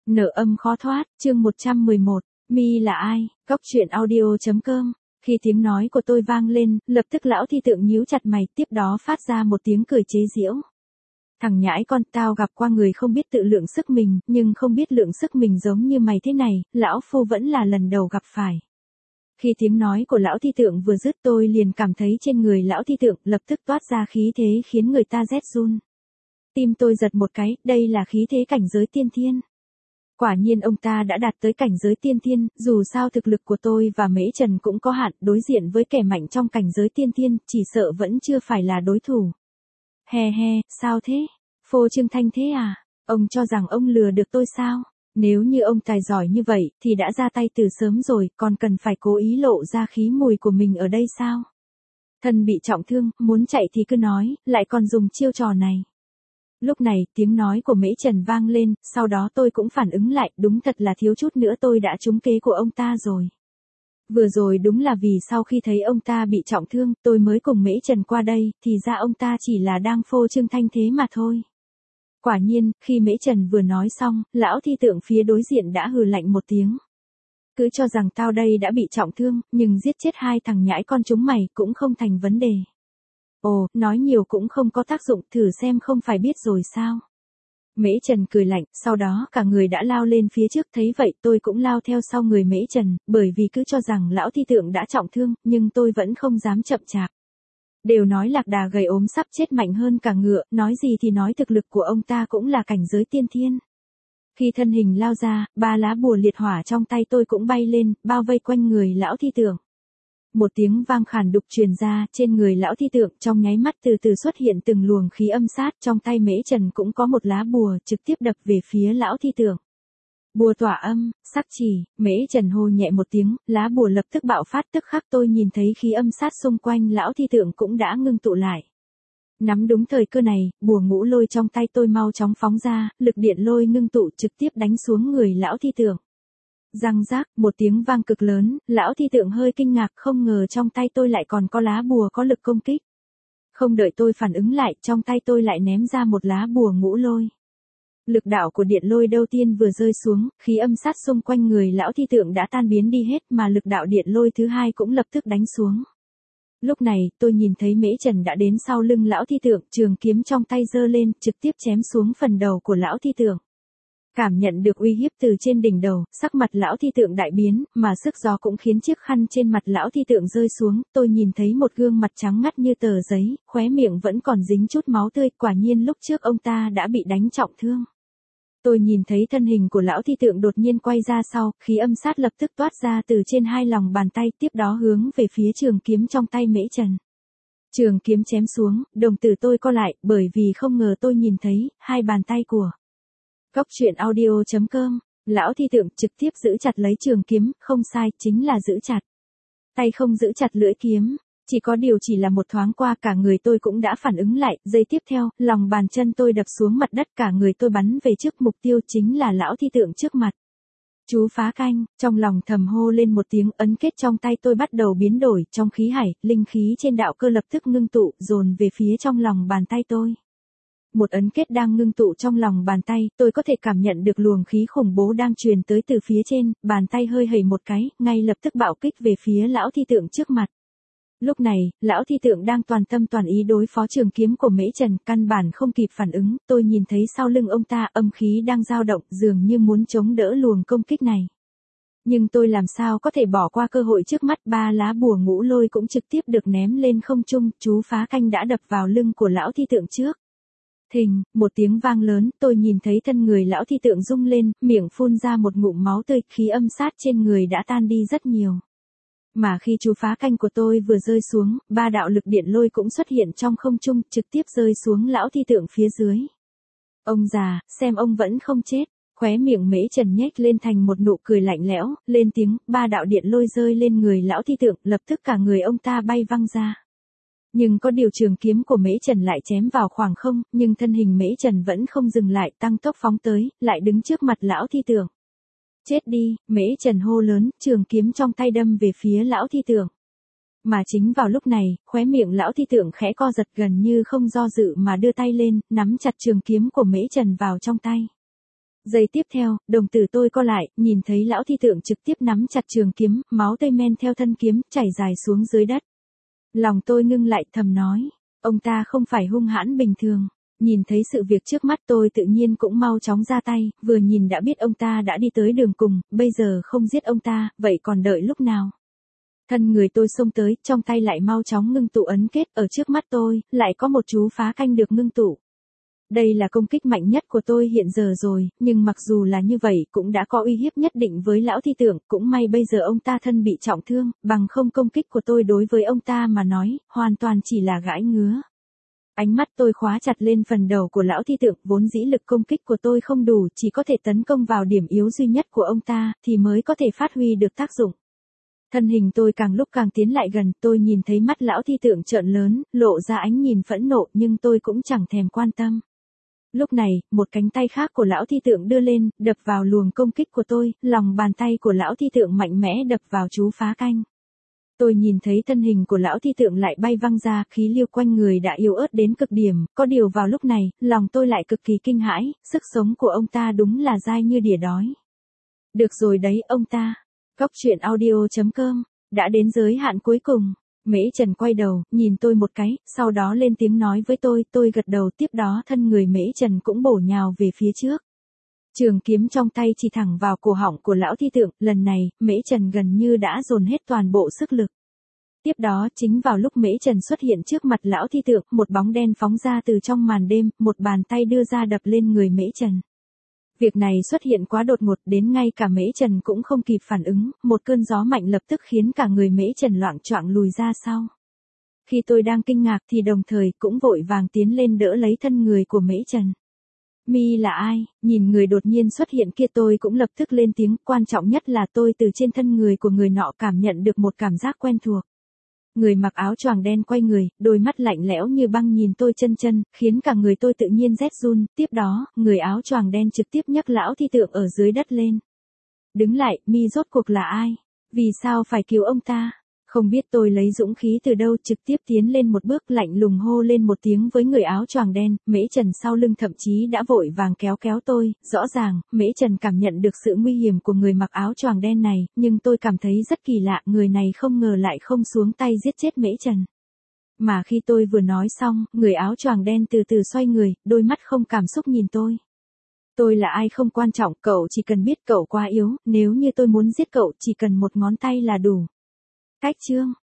Nợ âm khó thoát, chương 111, Mi là ai, Góc Chuyện Audio.com. Khi tiếng nói của tôi vang lên, lập tức lão thi tượng nhíu chặt mày, tiếp đó phát ra một tiếng cười chế giễu. Thằng nhãi con, tao gặp qua người không biết tự lượng sức mình, nhưng không biết lượng sức mình giống như mày thế này, lão phu vẫn là lần đầu gặp phải. Khi tiếng nói của lão thi tượng vừa dứt, tôi liền cảm thấy trên người lão thi tượng lập tức toát ra khí thế khiến người ta rét run. Tim tôi giật một cái, đây là khí thế cảnh giới tiên thiên. Quả nhiên ông ta đã đạt tới cảnh giới tiên thiên, dù sao thực lực của tôi và Mễ Trần cũng có hạn, đối diện với kẻ mạnh trong cảnh giới tiên thiên, chỉ sợ vẫn chưa phải là đối thủ. He he, sao thế? Phô trương thanh thế à? Ông cho rằng ông lừa được tôi sao? Nếu như ông tài giỏi như vậy, thì đã ra tay từ sớm rồi, còn cần phải cố ý lộ ra khí mùi của mình ở đây sao? Thân bị trọng thương, muốn chạy thì cứ nói, lại còn dùng chiêu trò này. Lúc này, tiếng nói của Mễ Trần vang lên, sau đó tôi cũng phản ứng lại, đúng thật là thiếu chút nữa tôi đã trúng kế của ông ta rồi. Vừa rồi đúng là vì sau khi thấy ông ta bị trọng thương, tôi mới cùng Mễ Trần qua đây, thì ra ông ta chỉ là đang phô trương thanh thế mà thôi. Quả nhiên, khi Mễ Trần vừa nói xong, lão thi tượng phía đối diện đã hừ lạnh một tiếng. Cứ cho rằng tao đây đã bị trọng thương, nhưng giết chết hai thằng nhãi con chúng mày cũng không thành vấn đề. Ồ, nói nhiều cũng không có tác dụng, thử xem không phải biết rồi sao. Mễ Trần cười lạnh, sau đó cả người đã lao lên phía trước, thấy vậy tôi cũng lao theo sau người Mễ Trần, bởi vì cứ cho rằng lão thi tượng đã trọng thương, nhưng tôi vẫn không dám chậm chạp. Đều nói lạc đà gầy ốm sắp chết mạnh hơn cả ngựa, nói gì thì nói thực lực của ông ta cũng là cảnh giới tiên thiên. Khi thân hình lao ra, 3 lá bùa liệt hỏa trong tay tôi cũng bay lên, bao vây quanh người lão thi tượng. Một tiếng vang khàn đục truyền ra, trên người lão thi tượng trong nháy mắt từ từ xuất hiện từng luồng khí âm sát, trong tay Mễ Trần cũng có một lá bùa trực tiếp đập về phía lão thi tượng. Bùa tỏa âm, sắc chỉ, Mễ Trần hô nhẹ một tiếng, lá bùa lập tức bạo phát, tức khắc tôi nhìn thấy khí âm sát xung quanh lão thi tượng cũng đã ngưng tụ lại. Nắm đúng thời cơ này, bùa ngũ lôi trong tay tôi mau chóng phóng ra, lực điện lôi ngưng tụ trực tiếp đánh xuống người lão thi tượng. Răng rác, một tiếng vang cực lớn, lão thi tượng hơi kinh ngạc, không ngờ trong tay tôi lại còn có lá bùa có lực công kích. Không đợi tôi phản ứng lại, trong tay tôi lại ném ra một lá bùa ngũ lôi. Lực đạo của điện lôi đầu tiên vừa rơi xuống, khí âm sát xung quanh người lão thi tượng đã tan biến đi hết, mà lực đạo điện lôi thứ hai cũng lập tức đánh xuống. Lúc này, tôi nhìn thấy Mễ Trần đã đến sau lưng lão thi tượng, trường kiếm trong tay giơ lên, trực tiếp chém xuống phần đầu của lão thi tượng. Cảm nhận được uy hiếp từ trên đỉnh đầu, sắc mặt lão thi tượng đại biến, mà sức gió cũng khiến chiếc khăn trên mặt lão thi tượng rơi xuống, tôi nhìn thấy một gương mặt trắng ngắt như tờ giấy, khóe miệng vẫn còn dính chút máu tươi, quả nhiên lúc trước ông ta đã bị đánh trọng thương. Tôi nhìn thấy thân hình của lão thi tượng đột nhiên quay ra sau, khí âm sát lập tức toát ra từ trên hai lòng bàn tay, tiếp đó hướng về phía trường kiếm trong tay Mễ Trần. Trường kiếm chém xuống, đồng tử tôi co lại, bởi vì không ngờ tôi nhìn thấy hai bàn tay của Góc Chuyện Audio.com. Lão thi tượng trực tiếp giữ chặt lấy trường kiếm, không sai, chính là giữ chặt. Tay không giữ chặt lưỡi kiếm, chỉ có điều chỉ là một thoáng qua cả người tôi cũng đã phản ứng lại, giây tiếp theo, lòng bàn chân tôi đập xuống mặt đất, cả người tôi bắn về trước, mục tiêu chính là lão thi tượng trước mặt. Chú phá canh, trong lòng thầm hô lên một tiếng, ấn kết trong tay tôi bắt đầu biến đổi, trong khí hải, linh khí trên đạo cơ lập tức ngưng tụ, dồn về phía trong lòng bàn tay tôi. Một ấn kết đang ngưng tụ trong lòng bàn tay, tôi có thể cảm nhận được luồng khí khủng bố đang truyền tới từ phía trên, bàn tay hơi hầy một cái, ngay lập tức bạo kích về phía lão thi tượng trước mặt. Lúc này, lão thi tượng đang toàn tâm toàn ý đối phó trường kiếm của Mễ Trần, căn bản không kịp phản ứng, tôi nhìn thấy sau lưng ông ta âm khí đang dao động, dường như muốn chống đỡ luồng công kích này. Nhưng tôi làm sao có thể bỏ qua cơ hội trước mắt, 3 lá bùa ngũ lôi cũng trực tiếp được ném lên không trung, chú phá canh đã đập vào lưng của lão thi tượng trước. Thình, một tiếng vang lớn, tôi nhìn thấy thân người lão thi tượng rung lên, miệng phun ra một ngụm máu tươi, khí âm sát trên người đã tan đi rất nhiều. Mà khi chú phá canh của tôi vừa rơi xuống, 3 đạo lực điện lôi cũng xuất hiện trong không trung, trực tiếp rơi xuống lão thi tượng phía dưới. Ông già, xem ông vẫn không chết, khóe miệng Mễ Trần nhếch lên thành một nụ cười lạnh lẽo, lên tiếng, 3 đạo điện lôi rơi lên người lão thi tượng, lập tức cả người ông ta bay văng ra. Nhưng có điều trường kiếm của Mễ Trần lại chém vào khoảng không, nhưng thân hình Mễ Trần vẫn không dừng lại, tăng tốc phóng tới, lại đứng trước mặt lão thi tượng. Chết đi, Mễ Trần hô lớn, trường kiếm trong tay đâm về phía lão thi tượng. Mà chính vào lúc này, khóe miệng lão thi tượng khẽ co giật, gần như không do dự mà đưa tay lên, nắm chặt trường kiếm của Mễ Trần vào trong tay. Giây tiếp theo, đồng tử tôi co lại, nhìn thấy lão thi tượng trực tiếp nắm chặt trường kiếm, máu tươi men theo thân kiếm, chảy dài xuống dưới đất. Lòng tôi ngưng lại thầm nói, ông ta không phải hung hãn bình thường. Nhìn thấy sự việc trước mắt tôi tự nhiên cũng mau chóng ra tay, vừa nhìn đã biết ông ta đã đi tới đường cùng, bây giờ không giết ông ta, vậy còn đợi lúc nào? Thân người tôi xông tới, trong tay lại mau chóng ngưng tụ ấn kết, ở trước mắt tôi, lại có một chú phá canh được ngưng tụ. Đây là công kích mạnh nhất của tôi hiện giờ rồi, nhưng mặc dù là như vậy cũng đã có uy hiếp nhất định với lão thi tượng, cũng may bây giờ ông ta thân bị trọng thương, bằng không công kích của tôi đối với ông ta mà nói, hoàn toàn chỉ là gãi ngứa. Ánh mắt tôi khóa chặt lên phần đầu của lão thi tượng, vốn dĩ lực công kích của tôi không đủ, chỉ có thể tấn công vào điểm yếu duy nhất của ông ta, thì mới có thể phát huy được tác dụng. Thân hình tôi càng lúc càng tiến lại gần, tôi nhìn thấy mắt lão thi tượng trợn lớn, lộ ra ánh nhìn phẫn nộ nhưng tôi cũng chẳng thèm quan tâm. Lúc này, một cánh tay khác của lão thi tượng đưa lên, đập vào luồng công kích của tôi, lòng bàn tay của lão thi tượng mạnh mẽ đập vào chú phá canh. Tôi nhìn thấy thân hình của lão thi tượng lại bay văng ra, khí lưu quanh người đã yếu ớt đến cực điểm, có điều vào lúc này, lòng tôi lại cực kỳ kinh hãi, sức sống của ông ta đúng là dai như đỉa đói. Được rồi đấy ông ta. Cóc truyện audio.com, đã đến giới hạn cuối cùng. Mễ Trần quay đầu, nhìn tôi một cái, sau đó lên tiếng nói với tôi gật đầu, tiếp đó thân người Mễ Trần cũng bổ nhào về phía trước. Trường kiếm trong tay chỉ thẳng vào cổ họng của lão thi tượng, lần này, Mễ Trần gần như đã dồn hết toàn bộ sức lực. Tiếp đó, chính vào lúc Mễ Trần xuất hiện trước mặt lão thi tượng, một bóng đen phóng ra từ trong màn đêm, một bàn tay đưa ra đập lên người Mễ Trần. Việc này xuất hiện quá đột ngột đến ngay cả Mễ Trần cũng không kịp phản ứng, một cơn gió mạnh lập tức khiến cả người Mễ Trần loạng choạng lùi ra sau. Khi tôi đang kinh ngạc thì đồng thời cũng vội vàng tiến lên đỡ lấy thân người của Mễ Trần. Mi là ai? Nhìn người đột nhiên xuất hiện kia tôi cũng lập tức lên tiếng, quan trọng nhất là tôi từ trên thân người của người nọ cảm nhận được một cảm giác quen thuộc. Người mặc áo choàng đen quay người, đôi mắt lạnh lẽo như băng nhìn tôi chân, khiến cả người tôi tự nhiên rét run, tiếp đó, người áo choàng đen trực tiếp nhấc lão thi tượng ở dưới đất lên. Đứng lại, Mi rốt cuộc là ai? Vì sao phải cứu ông ta? Không biết tôi lấy dũng khí từ đâu, trực tiếp tiến lên một bước, lạnh lùng hô lên một tiếng với người áo choàng đen. Mễ Trần sau lưng thậm chí đã vội vàng kéo tôi, rõ ràng, Mễ Trần cảm nhận được sự nguy hiểm của người mặc áo choàng đen này, nhưng tôi cảm thấy rất kỳ lạ, người này không ngờ lại không xuống tay giết chết Mễ Trần. Mà khi tôi vừa nói xong, người áo choàng đen từ từ xoay người, đôi mắt không cảm xúc nhìn tôi. Tôi là ai không quan trọng, cậu chỉ cần biết cậu quá yếu, nếu như tôi muốn giết cậu chỉ cần một ngón tay là đủ. Cách chương